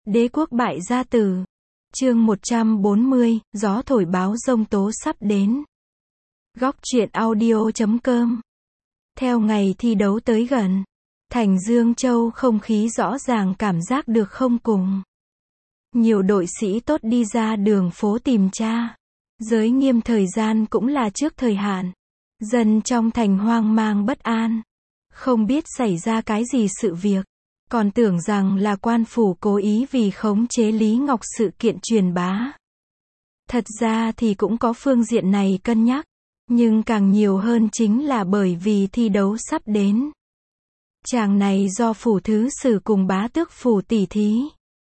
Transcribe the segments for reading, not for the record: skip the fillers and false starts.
Đế quốc bại gia tử. Chương 140, gió thổi báo giông tố sắp đến. Góc truyện audio.com. Theo ngày thi đấu tới gần, thành Dương Châu không khí rõ ràng cảm giác được không cùng. Nhiều đội sĩ tốt đi ra đường phố tìm tra. Giới nghiêm thời gian cũng là trước thời hạn. Dân trong thành hoang mang bất an. Không biết xảy ra cái gì sự việc. Còn tưởng rằng là quan phủ cố ý vì khống chế Lý Ngọc sự kiện truyền bá. Thật ra thì cũng có phương diện này cân nhắc. Nhưng càng nhiều hơn chính là bởi vì thi đấu sắp đến. Chàng này do phủ thứ sử cùng bá tước phủ tỉ thí.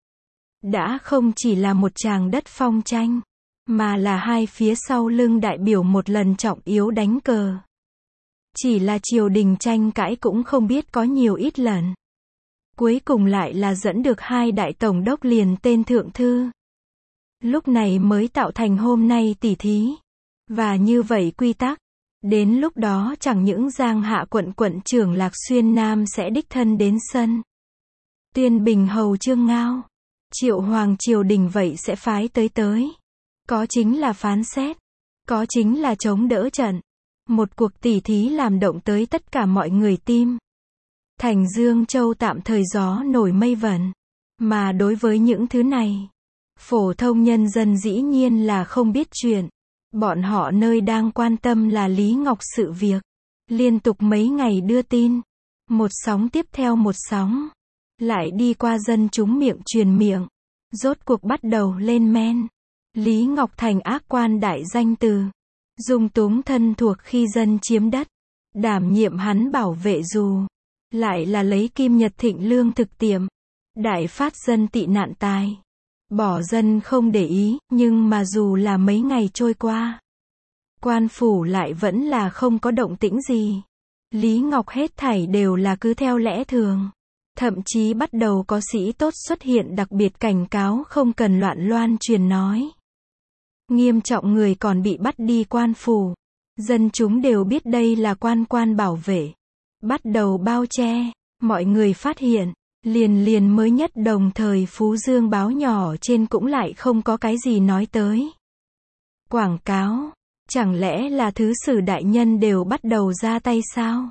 Đã không chỉ là một chàng đất phong tranh, mà là hai phía sau lưng đại biểu một lần trọng yếu đánh cờ. Chỉ là triều đình tranh cãi cũng không biết có nhiều ít lần. Cuối cùng lại là dẫn được hai đại tổng đốc liền tên thượng thư. Lúc này mới tạo thành hôm nay tỉ thí. Và như vậy quy tắc. Đến lúc đó chẳng những Giang Hạ quận trưởng Lạc Xuyên Nam sẽ đích thân đến sân. Tuyên Bình hầu Trương Ngao, Triệu Hoàng triều đình vậy sẽ phái tới. Có chính là phán xét. Có chính là chống đỡ trận. Một cuộc tỉ thí làm động tới tất cả mọi người tim. Thành Dương Châu tạm thời gió nổi mây vẩn. Mà đối với những thứ này, phổ thông nhân dân dĩ nhiên là không biết chuyện. Bọn họ nơi đang quan tâm là Lý Ngọc sự việc. Liên tục mấy ngày đưa tin. Một sóng tiếp theo một sóng. Lại đi qua dân chúng miệng truyền miệng. Rốt cuộc bắt đầu lên men. Lý Ngọc thành ác quan đại danh từ. Dung túng thân thuộc khi dân chiếm đất. Đảm nhiệm hắn bảo vệ dù. Lại là lấy Kim Nhật Thịnh lương thực tiệm. Đại phát dân tị nạn tài. Bỏ dân không để ý, nhưng mà dù là mấy ngày trôi qua. Quan phủ lại vẫn là không có động tĩnh gì. Lý Ngọc hết thảy đều là cứ theo lẽ thường. Thậm chí bắt đầu có sĩ tốt xuất hiện đặc biệt cảnh cáo không cần loạn loan truyền nói. Nghiêm trọng người còn bị bắt đi quan phủ. Dân chúng đều biết đây là quan bảo vệ. Bắt đầu bao che, mọi người phát hiện, liền mới nhất đồng thời Phú Dương báo nhỏ trên cũng lại không có cái gì nói tới. Quảng cáo, chẳng lẽ là thứ sử đại nhân đều bắt đầu ra tay sao?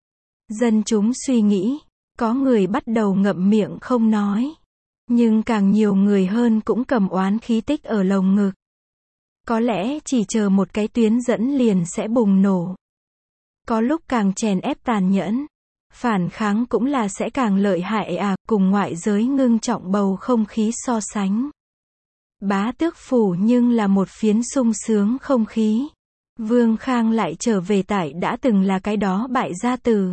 Dân chúng suy nghĩ, có người bắt đầu ngậm miệng không nói. Nhưng càng nhiều người hơn cũng cầm oán khí tích ở lồng ngực. Có lẽ chỉ chờ một cái tuyến dẫn liền sẽ bùng nổ. Có lúc càng chèn ép tàn nhẫn, phản kháng cũng là sẽ càng lợi hại cùng ngoại giới ngưng trọng bầu không khí so sánh. Bá tước phủ nhưng là một phiến sung sướng không khí. Vương Khang lại trở về tại đã từng là cái đó bại gia tử.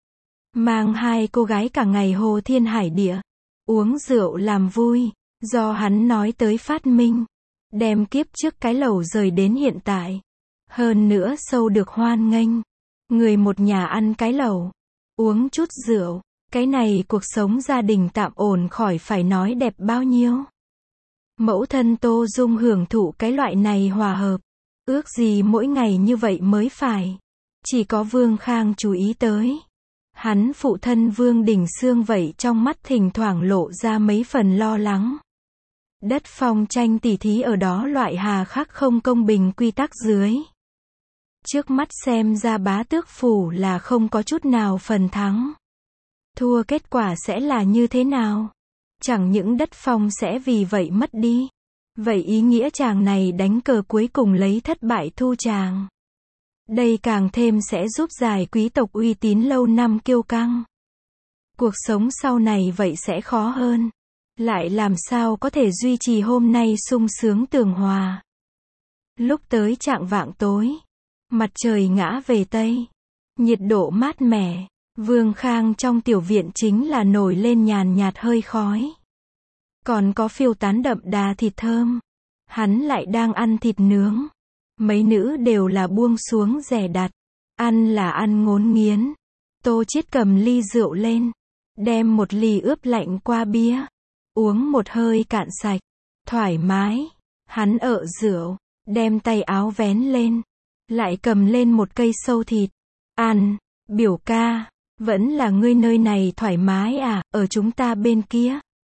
Mang hai cô gái cả ngày hồ thiên hải địa, uống rượu làm vui, do hắn nói tới phát minh. Đem kiếp trước cái lẩu rời đến hiện tại. Hơn nữa sâu được hoan nghênh. Người một nhà ăn cái lẩu, uống chút rượu, cái này cuộc sống gia đình tạm ổn khỏi phải nói đẹp bao nhiêu. Mẫu thân Tô Dung hưởng thụ cái loại này hòa hợp, ước gì mỗi ngày như vậy mới phải. Chỉ có Vương Khang chú ý tới. Hắn phụ thân Vương Đình Xương vậy trong mắt thỉnh thoảng lộ ra mấy phần lo lắng. Đất phong tranh tỉ thí ở đó loại hà khắc không công bình quy tắc dưới. Trước mắt xem ra bá tước phủ là không có chút nào phần thắng. Thua kết quả sẽ là như thế nào? Chẳng những đất phong sẽ vì vậy mất đi. Vậy ý nghĩa chàng này đánh cờ cuối cùng lấy thất bại thu chàng. Đây càng thêm sẽ giúp giải quý tộc uy tín lâu năm kiêu căng. Cuộc sống sau này vậy sẽ khó hơn. Lại làm sao có thể duy trì hôm nay sung sướng tường hòa. Lúc tới chạng vạng tối. Mặt trời ngã về Tây. Nhiệt độ mát mẻ. Vương Khang trong tiểu viện chính là nổi lên nhàn nhạt hơi khói. Còn có phiêu tán đậm đà thịt thơm. Hắn lại đang ăn thịt nướng. Mấy nữ đều là buông xuống rẻ đặt. Ăn là ăn ngốn nghiến. Tô Chiết cầm ly rượu lên. Đem một ly ướp lạnh qua bia. Uống một hơi cạn sạch. Thoải mái. Hắn ợ rượu. Đem tay áo vén lên. Lại cầm lên một cây sâu thịt. Ăn. Biểu ca. Vẫn là ngươi nơi này thoải mái ở chúng ta bên kia.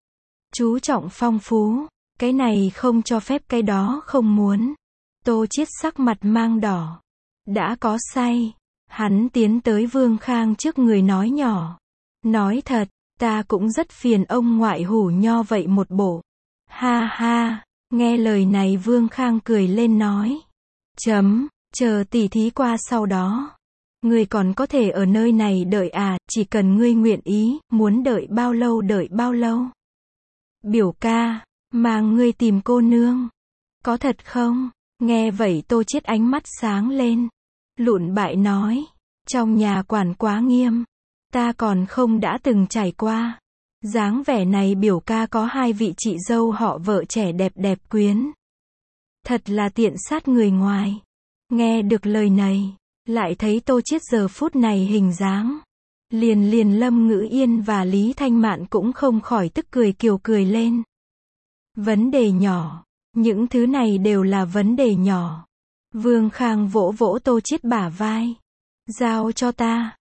chú trọng phong phú, cái này không cho phép cái đó không muốn. Tô Chiết sắc mặt mang đỏ. Đã có say. Hắn tiến tới Vương Khang trước người nói nhỏ. Nói thật, ta cũng rất phiền ông ngoại hủ nho vậy một bộ. Ha ha, nghe lời này Vương Khang cười lên nói. Chờ tỉ thí qua sau đó. Ngươi còn có thể ở nơi này đợi à, chỉ cần ngươi nguyện ý, muốn đợi bao lâu đợi bao lâu. Biểu ca, mang ngươi tìm cô nương. Có thật không? Nghe vậy Tô Chiết ánh mắt sáng lên. Lụn bại nói. Trong nhà quản quá nghiêm. Ta còn không đã từng trải qua. Dáng vẻ này biểu ca có 2 vị chị dâu họ vợ trẻ đẹp đẹp quyến. Thật là tiện sát người ngoài. Nghe được lời này, lại thấy Tô Chiết giờ phút này hình dáng. Liền Lâm Ngữ Yên và Lý Thanh Mạn cũng không khỏi tức cười kiều cười lên. Vấn đề nhỏ. Những thứ này đều là vấn đề nhỏ. Vương Khang vỗ vỗ Tô Chiết bả vai. Giao cho ta.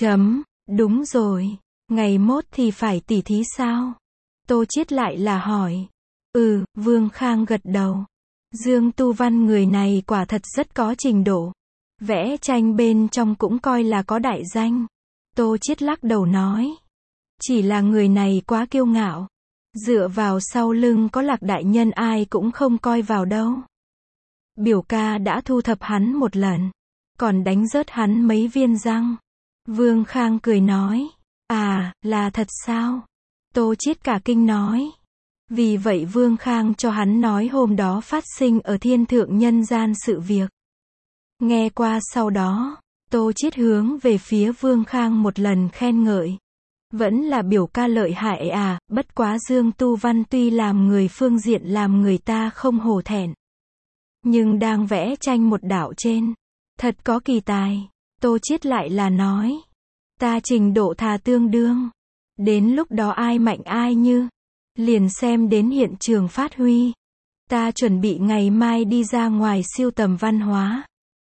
Đúng rồi. Ngày mốt thì phải tỉ thí sao? Tô Chiết lại là hỏi. Vương Khang gật đầu. Dương Tu Văn người này quả thật rất có trình độ. Vẽ tranh bên trong cũng coi là có đại danh. Tô Chiết lắc đầu nói. Chỉ là người này quá kiêu ngạo. Dựa vào sau lưng có Lạc đại nhân ai cũng không coi vào đâu. Biểu ca đã thu thập hắn một lần. Còn đánh rớt hắn mấy viên răng. Vương Khang cười nói. À, là thật sao? Tô Chiết cả kinh nói. Vì vậy Vương Khang cho hắn nói hôm đó phát sinh ở thiên thượng nhân gian sự việc. Nghe qua sau đó, Tô Chiết hướng về phía Vương Khang một lần khen ngợi. Vẫn là biểu ca lợi hại à, bất quá Dương Tu Văn tuy làm người phương diện làm người ta không hổ thẹn. Nhưng đang vẽ tranh một đạo trên. Thật có kỳ tài. Tô Chiết lại là nói. Ta trình độ thà tương đương. Đến lúc đó ai mạnh ai như. Liền xem đến hiện trường phát huy. Ta chuẩn bị ngày mai đi ra ngoài siêu tầm văn hóa.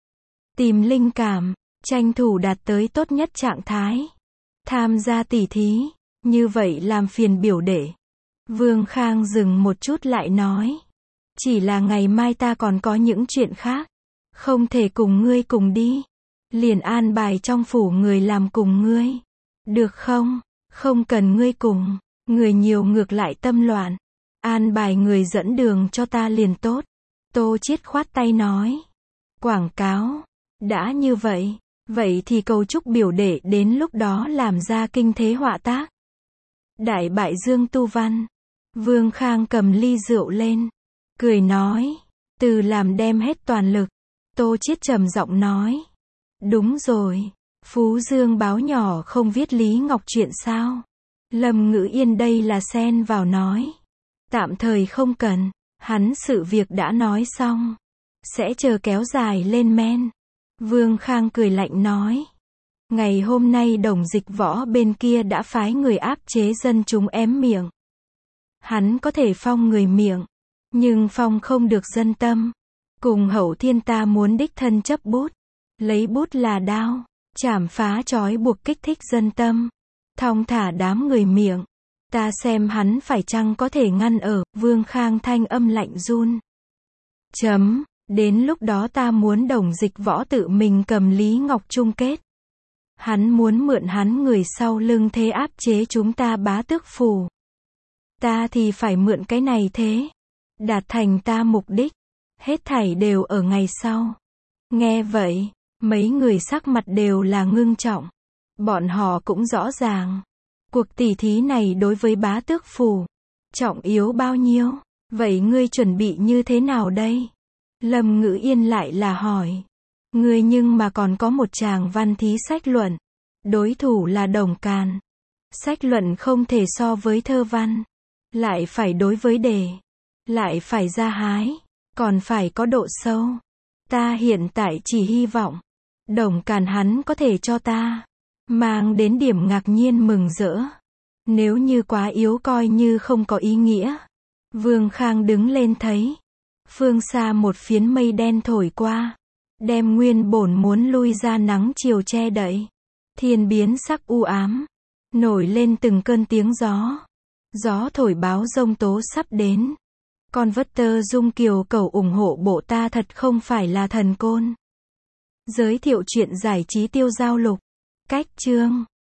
Tìm linh cảm, tranh thủ đạt tới tốt nhất trạng thái. Tham gia tỉ thí, như vậy làm phiền biểu đệ. Vương Khang dừng một chút lại nói. Chỉ là ngày mai ta còn có những chuyện khác. Không thể cùng ngươi cùng đi. Liền an bài trong phủ người làm cùng ngươi. Được không? Không cần ngươi cùng. Người nhiều ngược lại tâm loạn. An bài người dẫn đường cho ta liền tốt. Tô Chiết khoát tay nói. Quảng cáo. Đã như vậy. Vậy thì cầu chúc biểu đệ đến lúc đó làm ra kinh thế họa tác. Đại bại Dương Tu Văn. Vương Khang cầm ly rượu lên. Cười nói. Từ làm đem hết toàn lực. Tô Chiết trầm giọng nói. Đúng rồi. Phú Dương báo nhỏ không viết Lý Ngọc chuyện sao? Lâm Ngữ Yên đây là xen vào nói. Tạm thời không cần. Hắn sự việc đã nói xong. Sẽ chờ kéo dài lên men. Vương Khang cười lạnh nói. Ngày hôm nay Đồng Dịch Võ bên kia đã phái người áp chế dân chúng ém miệng. Hắn có thể phong người miệng. Nhưng phong không được dân tâm. Cùng Hậu Thiên ta muốn đích thân chấp bút. Lấy bút là đao. Chảm phá trói buộc kích thích dân tâm. Thong thả đám người miệng. Ta xem hắn phải chăng có thể ngăn ở. Vương Khang thanh âm lạnh run. Đến lúc đó ta muốn Đồng Dịch Võ tự mình cầm Lý Ngọc chung kết. Hắn muốn mượn hắn người sau lưng thế áp chế chúng ta Bá Tước phủ. Ta thì phải mượn cái này thế. Đạt thành ta mục đích. Hết thảy đều ở ngày sau. Nghe vậy, mấy người sắc mặt đều là ngưng trọng. Bọn họ cũng rõ ràng. Cuộc tỉ thí này đối với Bá Tước phủ. Trọng yếu bao nhiêu? Vậy ngươi chuẩn bị như thế nào đây? Lâm Ngữ Yên lại là hỏi. Ngươi nhưng mà còn có một chàng văn thí sách luận. Đối thủ là Đồng Càn. Sách luận không thể so với thơ văn. Lại phải đối với đề. Lại phải ra hái. Còn phải có độ sâu. Ta hiện tại chỉ hy vọng. Đồng Càn hắn có thể cho ta. Mang đến điểm ngạc nhiên mừng rỡ. Nếu như quá yếu coi như không có ý nghĩa. Vương Khang đứng lên thấy. Phương xa một phiến mây đen thổi qua. Đem nguyên bổn muốn lui ra nắng chiều che đậy. Thiên biến sắc u ám. Nổi lên từng cơn tiếng gió. Gió thổi báo giông tố sắp đến. Con Vất Dung Kiều cầu ủng hộ bộ ta thật không phải là thần côn. Giới thiệu chuyện giải trí Tiêu Giao Lục. Cách chương